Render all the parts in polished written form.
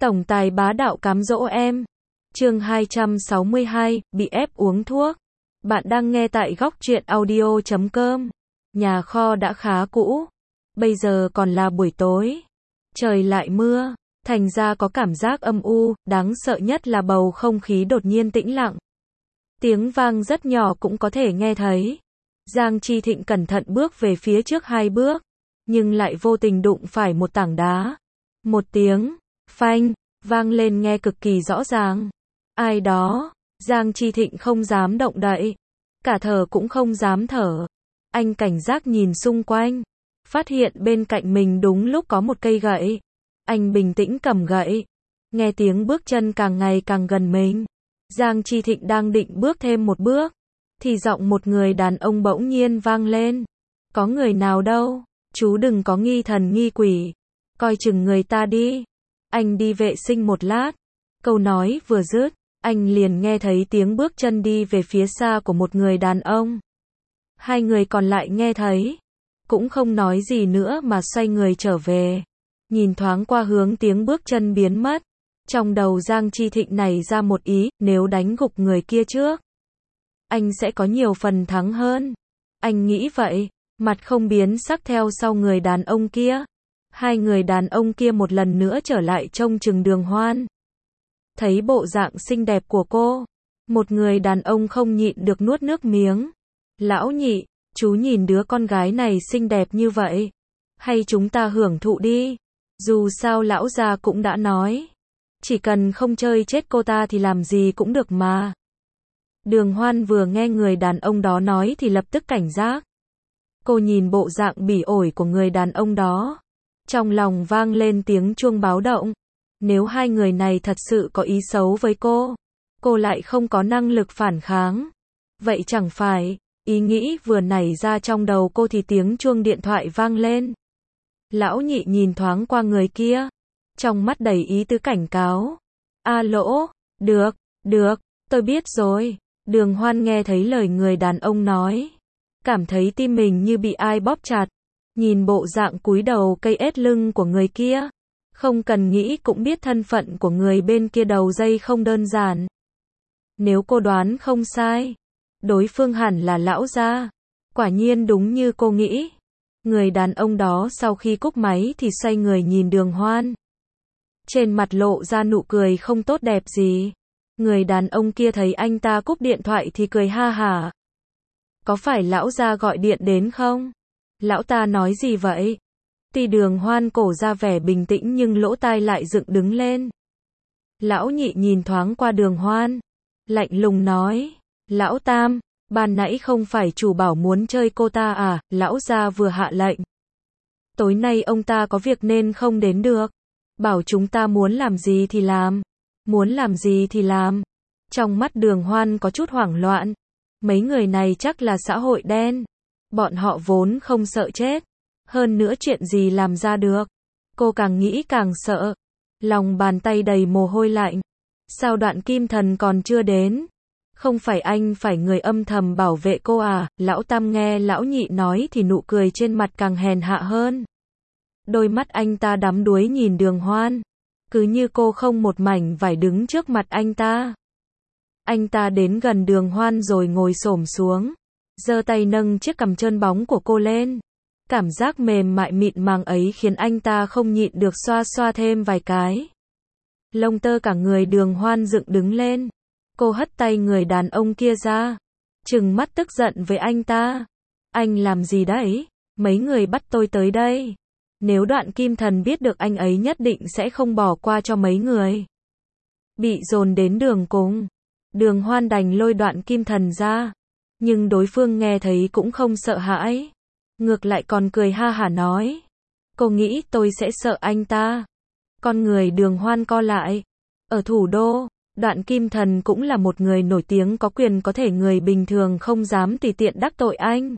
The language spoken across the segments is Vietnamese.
Tổng tài bá đạo cám dỗ em. Chương 262, bị ép uống thuốc. Bạn đang nghe tại góc truyện audio.com. Nhà kho đã khá cũ. Bây giờ còn là buổi tối. Trời lại mưa. Thành ra có cảm giác âm u, đáng sợ nhất là bầu không khí đột nhiên tĩnh lặng. Tiếng vang rất nhỏ cũng có thể nghe thấy. Giang Chi Thịnh cẩn thận bước về phía trước 2 bước, nhưng lại vô tình đụng phải một tảng đá. Một tiếng phanh vang lên nghe cực kỳ rõ ràng. Ai đó? Giang Chi Thịnh không dám động đậy, cả thở cũng không dám thở. Anh cảnh giác nhìn xung quanh, phát hiện bên cạnh mình đúng lúc có một cây gậy. Anh bình tĩnh cầm gậy, nghe tiếng bước chân càng ngày càng gần mình. Giang Chi Thịnh đang định bước thêm một bước, thì giọng một người đàn ông bỗng nhiên vang lên. Có người nào đâu, chú đừng có nghi thần nghi quỷ, coi chừng người ta đi. Anh đi vệ sinh một lát. Câu nói vừa dứt, anh liền nghe thấy tiếng bước chân đi về phía xa của một người đàn ông. Hai người còn lại nghe thấy, cũng không nói gì nữa mà xoay người trở về. Nhìn thoáng qua hướng tiếng bước chân biến mất, trong đầu Giang Chi Thịnh nảy ra một ý, nếu đánh gục người kia trước, anh sẽ có nhiều phần thắng hơn. Anh nghĩ vậy, mặt không biến sắc theo sau người đàn ông kia. Hai người đàn ông kia một lần nữa trở lại trông chừng Đường Hoan. Thấy bộ dạng xinh đẹp của cô, một người đàn ông không nhịn được nuốt nước miếng. Lão Nhị, chú nhìn đứa con gái này xinh đẹp như vậy, hay chúng ta hưởng thụ đi. Dù sao lão già cũng đã nói, chỉ cần không chơi chết cô ta thì làm gì cũng được mà. Đường Hoan vừa nghe người đàn ông đó nói thì lập tức cảnh giác. Cô nhìn bộ dạng bỉ ổi của người đàn ông đó, trong lòng vang lên tiếng chuông báo động. Nếu hai người này thật sự có ý xấu với cô lại không có năng lực phản kháng. Vậy chẳng phải, ý nghĩ vừa nảy ra trong đầu cô thì tiếng chuông điện thoại vang lên. Lão Nhị nhìn thoáng qua người kia, trong mắt đầy ý tứ cảnh cáo. Alo, được, tôi biết rồi. Đường Hoan nghe thấy lời người đàn ông nói, cảm thấy tim mình như bị ai bóp chặt. Nhìn bộ dạng cúi đầu cây ết lưng của người kia, không cần nghĩ cũng biết thân phận của người bên kia đầu dây không đơn giản. Nếu cô đoán không sai, đối phương hẳn là lão gia. Quả nhiên đúng như cô nghĩ. Người đàn ông đó sau khi cúp máy thì xoay người nhìn Đường Hoan. Trên mặt lộ ra nụ cười không tốt đẹp gì. Người đàn ông kia thấy anh ta cúp điện thoại thì cười ha hả. Có phải lão gia gọi điện đến không? Lão ta nói gì vậy? Tuy Đường Hoan cổ ra vẻ bình tĩnh nhưng lỗ tai lại dựng đứng lên. Lão Nhị nhìn thoáng qua Đường Hoan, lạnh lùng nói, lão Tam, ban nãy không phải chủ bảo muốn chơi cô ta à? Lão gia vừa hạ lệnh, tối nay ông ta có việc nên không đến được, bảo chúng ta muốn làm gì thì làm, muốn làm gì thì làm. Trong mắt Đường Hoan có chút hoảng loạn. Mấy người này chắc là xã hội đen. Bọn họ vốn không sợ chết, hơn nữa chuyện gì làm ra được. Cô càng nghĩ càng sợ, lòng bàn tay đầy mồ hôi lạnh. Sao Đoạn Kim Thần còn chưa đến? Không phải anh phải người âm thầm bảo vệ cô à? Lão Tam nghe Lão Nhị nói thì nụ cười trên mặt càng hèn hạ hơn. Đôi mắt anh ta đắm đuối nhìn Đường Hoan, cứ như cô không một mảnh vải đứng trước mặt anh ta. Anh ta đến gần Đường Hoan rồi ngồi xổm xuống, giơ tay nâng chiếc cằm trơn bóng của cô lên. Cảm giác mềm mại mịn màng ấy khiến anh ta không nhịn được xoa xoa thêm vài cái. Lông tơ cả người Đường Hoan dựng đứng lên. Cô hất tay người đàn ông kia ra, trừng mắt tức giận với anh ta. Anh làm gì đấy? Mấy người bắt tôi tới đây. Nếu Đoạn Kim Thần biết được anh ấy nhất định sẽ không bỏ qua cho mấy người. Bị dồn đến đường cùng, Đường Hoan đành lôi Đoạn Kim Thần ra. Nhưng đối phương nghe thấy cũng không sợ hãi, ngược lại còn cười ha hả nói, cô nghĩ tôi sẽ sợ anh ta? Con người Đường Hoan co lại. Ở thủ đô, Đoạn Kim Thần cũng là một người nổi tiếng có quyền có thể người bình thường không dám tùy tiện đắc tội anh.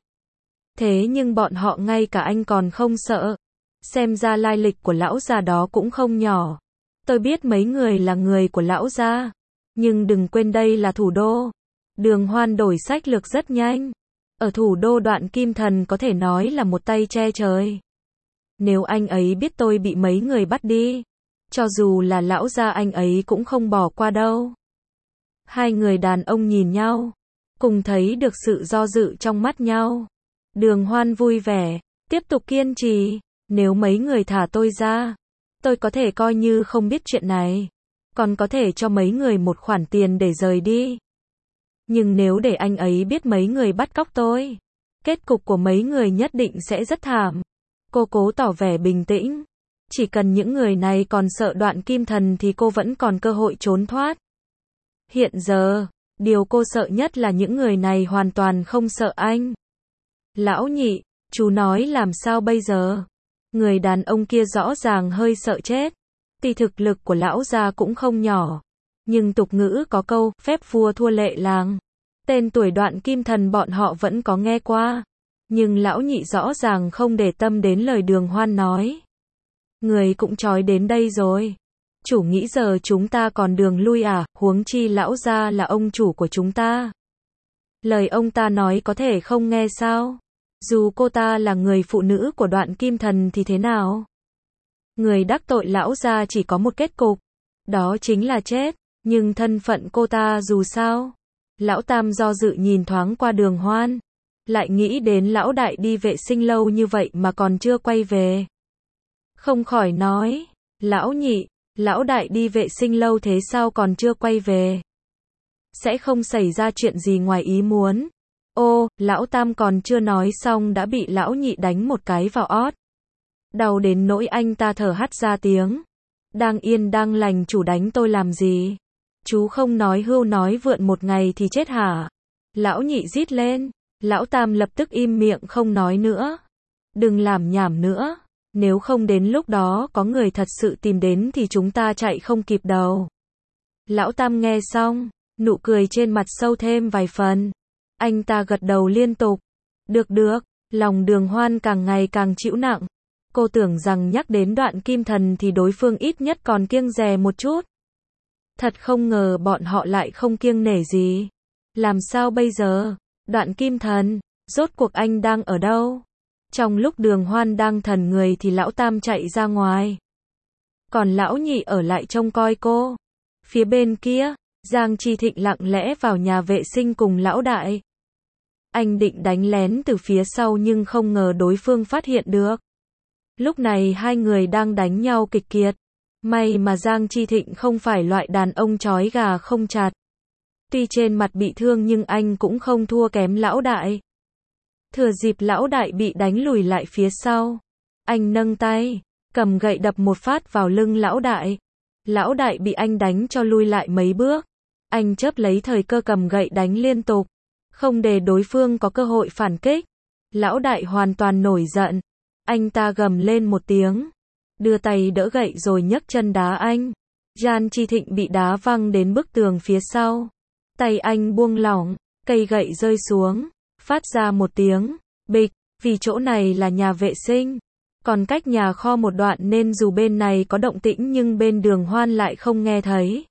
Thế nhưng bọn họ ngay cả anh còn không sợ. Xem ra lai lịch của lão già đó cũng không nhỏ. Tôi biết mấy người là người của lão gia, nhưng đừng quên đây là thủ đô. Đường Hoan đổi sách lược rất nhanh. Ở thủ đô Đoạn Kim Thần có thể nói là một tay che trời. Nếu anh ấy biết tôi bị mấy người bắt đi, Cho dù là lão gia anh ấy cũng không bỏ qua đâu. Hai người đàn ông nhìn nhau, cùng thấy được sự do dự trong mắt nhau. Đường Hoan vui vẻ, tiếp tục kiên trì, nếu mấy người thả tôi ra, tôi có thể coi như không biết chuyện này, còn có thể cho mấy người một khoản tiền để rời đi. Nhưng nếu để anh ấy biết mấy người bắt cóc tôi, kết cục của mấy người nhất định sẽ rất thảm. Cô cố tỏ vẻ bình tĩnh. Chỉ cần những người này còn sợ Đoạn Kim Thần thì cô vẫn còn cơ hội trốn thoát. Hiện giờ, điều cô sợ nhất là những người này hoàn toàn không sợ anh. Lão Nhị, chú nói làm sao bây giờ? Người đàn ông kia rõ ràng hơi sợ chết. Tuy thực lực của lão gia cũng không nhỏ, nhưng tục ngữ có câu, phép vua thua lệ làng. Tên tuổi Đoạn Kim Thần bọn họ vẫn có nghe qua. Nhưng lão Nhị rõ ràng không để tâm đến lời Đường Hoan nói. Người cũng trói đến đây rồi. Chủ nghĩ giờ chúng ta còn đường lui à, huống chi lão gia là ông chủ của chúng ta. Lời ông ta nói có thể không nghe sao? Dù cô ta là người phụ nữ của Đoạn Kim Thần thì thế nào? Người đắc tội lão gia chỉ có một kết cục, đó chính là chết, nhưng thân phận cô ta dù sao? Lão Tam do dự nhìn thoáng qua Đường Hoan, lại nghĩ đến lão đại đi vệ sinh lâu như vậy mà còn chưa quay về. Không khỏi nói, lão Nhị, lão đại đi vệ sinh lâu thế sao còn chưa quay về? Sẽ không xảy ra chuyện gì ngoài ý muốn. Ô, lão Tam còn chưa nói xong đã bị lão Nhị đánh một cái vào ót. Đau đến nỗi anh ta thở hắt ra tiếng. Đang yên đang lành chủ đánh tôi làm gì? Chú không nói hưu nói vượn một ngày thì chết hả? Lão Nhị rít lên. Lão Tam lập tức im miệng không nói nữa. Đừng làm nhảm nữa. Nếu không đến lúc đó có người thật sự tìm đến thì chúng ta chạy không kịp đâu. Lão Tam nghe xong, nụ cười trên mặt sâu thêm vài phần. Anh ta gật đầu liên tục. Được được, lòng Đường Hoan càng ngày càng chịu nặng. Cô tưởng rằng nhắc đến Đoạn Kim Thần thì đối phương ít nhất còn kiêng dè một chút. Thật không ngờ bọn họ lại không kiêng nể gì. Làm sao bây giờ? Đoạn Kim Thần, rốt cuộc anh đang ở đâu? Trong lúc Đường Hoan đang thần người thì lão Tam chạy ra ngoài. Còn lão Nhị ở lại trông coi cô. Phía bên kia, Giang Chi Thịnh lặng lẽ vào nhà vệ sinh cùng lão đại. Anh định đánh lén từ phía sau nhưng không ngờ đối phương phát hiện được. Lúc này hai người đang đánh nhau kịch kiệt. May mà Giang Chi Thịnh không phải loại đàn ông trói gà không chặt. Tuy trên mặt bị thương nhưng anh cũng không thua kém lão đại. Thừa dịp lão đại bị đánh lùi lại phía sau, anh nâng tay, cầm gậy đập một phát vào lưng lão đại. Lão đại bị anh đánh cho lui lại mấy bước. Anh chớp lấy thời cơ cầm gậy đánh liên tục, không để đối phương có cơ hội phản kích. Lão đại hoàn toàn nổi giận. Anh ta gầm lên một tiếng, đưa tay đỡ gậy rồi nhấc chân đá anh. Giang Chi Thịnh bị đá văng đến bức tường phía sau. Tay anh buông lỏng, cây gậy rơi xuống, phát ra một tiếng bịch, vì chỗ này là nhà vệ sinh, còn cách nhà kho một đoạn nên dù bên này có động tĩnh nhưng bên Đường Hoan lại không nghe thấy.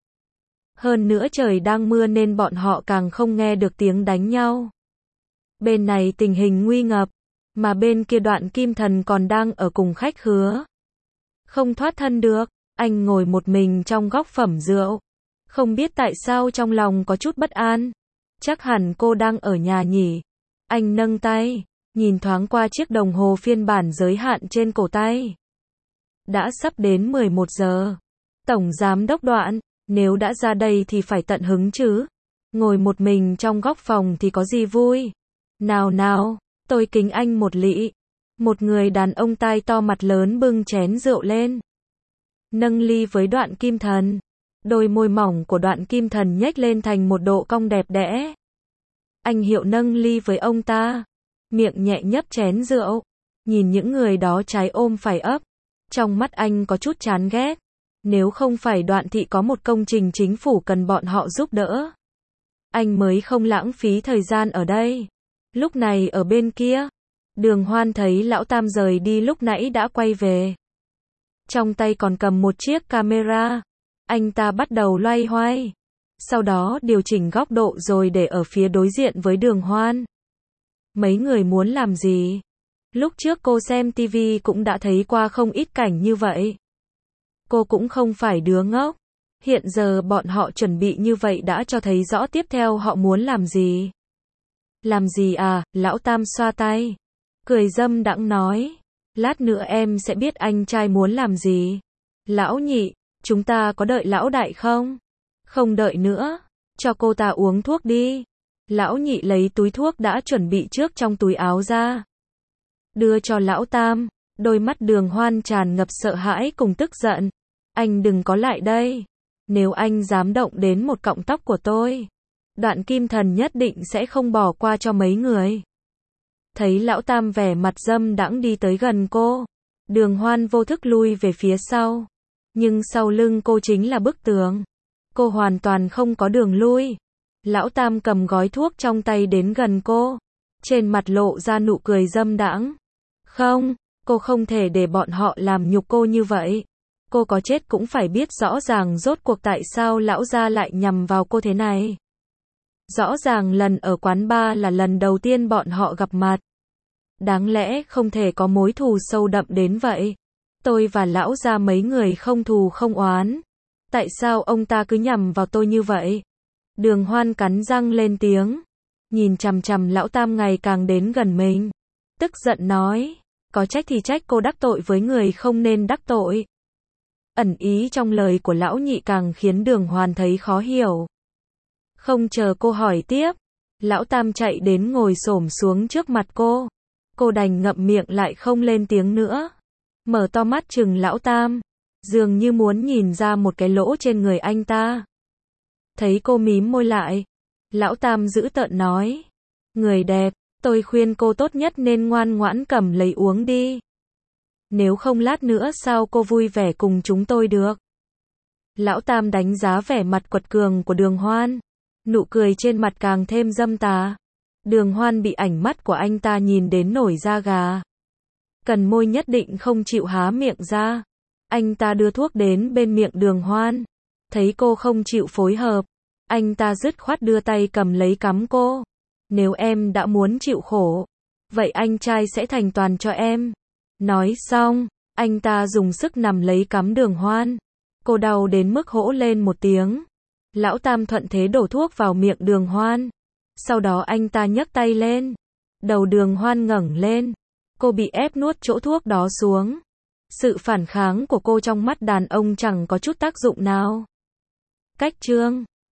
Hơn nữa trời đang mưa nên bọn họ càng không nghe được tiếng đánh nhau. Bên này tình hình nguy ngập, mà bên kia Đoạn Kim Thần còn đang ở cùng khách khứa. Không thoát thân được, anh ngồi một mình trong góc phẩm rượu. Không biết tại sao trong lòng có chút bất an. Chắc hẳn cô đang ở nhà nhỉ. Anh nâng tay, nhìn thoáng qua chiếc đồng hồ phiên bản giới hạn trên cổ tay. Đã sắp đến 11 giờ. Tổng giám đốc Đoạn, nếu đã ra đây thì phải tận hứng chứ. Ngồi một mình trong góc phòng thì có gì vui. Nào nào, tôi kính anh một lị. Một người đàn ông tai to mặt lớn bưng chén rượu lên. Nâng ly với Đoạn Kim Thần. Đôi môi mỏng của Đoạn Kim Thần nhếch lên thành một độ cong đẹp đẽ. Anh Hiệu nâng ly với ông ta. Miệng nhẹ nhấp chén rượu. Nhìn những người đó trái ôm phải ấp. Trong mắt anh có chút chán ghét. Nếu không phải Đoạn thị có một công trình chính phủ cần bọn họ giúp đỡ, anh mới không lãng phí thời gian ở đây. Lúc này ở bên kia, Đường Hoan thấy lão Tam rời đi lúc nãy đã quay về. Trong tay còn cầm một chiếc camera. Anh ta bắt đầu loay hoay. Sau đó điều chỉnh góc độ rồi để ở phía đối diện với Đường Hoan. Mấy người muốn làm gì? Lúc trước cô xem TV cũng đã thấy qua không ít cảnh như vậy. Cô cũng không phải đứa ngốc. Hiện giờ bọn họ chuẩn bị như vậy đã cho thấy rõ tiếp theo họ muốn làm gì. Làm gì à, lão Tam xoa tay. Cười dâm đãng nói. Lát nữa em sẽ biết anh trai muốn làm gì. Lão Nhị, chúng ta có đợi lão đại không? Không đợi nữa. Cho cô ta uống thuốc đi. Lão Nhị lấy túi thuốc đã chuẩn bị trước trong túi áo ra. Đưa cho lão Tam. Đôi mắt Đường Hoan tràn ngập sợ hãi cùng tức giận. Anh đừng có lại đây. Nếu anh dám động đến một cọng tóc của tôi, Đoạn Kim Thần nhất định sẽ không bỏ qua cho mấy người. Thấy lão Tam vẻ mặt dâm đãng đi tới gần cô, Đường Hoan vô thức lui về phía sau. Nhưng sau lưng cô chính là bức tường. Cô hoàn toàn không có đường lui. Lão Tam cầm gói thuốc trong tay đến gần cô. Trên mặt lộ ra nụ cười dâm đãng. Không, cô không thể để bọn họ làm nhục cô như vậy. Cô có chết cũng phải biết rõ ràng rốt cuộc tại sao lão gia lại nhằm vào cô thế này. Rõ ràng lần ở quán bar là lần đầu tiên bọn họ gặp mặt. Đáng lẽ không thể có mối thù sâu đậm đến vậy. Tôi và lão gia mấy người không thù không oán. Tại sao ông ta cứ nhằm vào tôi như vậy? Đường Hoan cắn răng lên tiếng. Nhìn chằm chằm lão Tam ngày càng đến gần mình. Tức giận nói. Có trách thì trách cô đắc tội với người không nên đắc tội. Ẩn ý trong lời của lão Nhị càng khiến Đường Hoan thấy khó hiểu. Không chờ cô hỏi tiếp, lão Tam chạy đến ngồi xổm xuống trước mặt cô. Cô đành ngậm miệng lại không lên tiếng nữa. Mở to mắt trừng lão Tam, dường như muốn nhìn ra một cái lỗ trên người anh ta. Thấy cô mím môi lại, lão Tam dữ tợn nói. Người đẹp, tôi khuyên cô tốt nhất nên ngoan ngoãn cầm lấy uống đi. Nếu không lát nữa sao cô vui vẻ cùng chúng tôi được? Lão Tam đánh giá vẻ mặt quật cường của Đường Hoan. Nụ cười trên mặt càng thêm dâm tà. Đường Hoan bị ánh mắt của anh ta nhìn đến nổi da gà. Cần môi nhất định không chịu há miệng ra. Anh ta đưa thuốc đến bên miệng Đường Hoan. Thấy cô không chịu phối hợp, anh ta dứt khoát đưa tay cầm lấy cắm cô. Nếu em đã muốn chịu khổ, vậy anh trai sẽ thành toàn cho em. Nói xong, anh ta dùng sức nằm lấy cắm Đường Hoan. Cô đau đến mức hỗ lên một tiếng. Lão Tam thuận thế đổ thuốc vào miệng Đường Hoan. Sau đó anh ta nhấc tay lên. Đầu Đường Hoan ngẩng lên. Cô bị ép nuốt chỗ thuốc đó xuống. Sự phản kháng của cô trong mắt đàn ông chẳng có chút tác dụng nào. Cách chương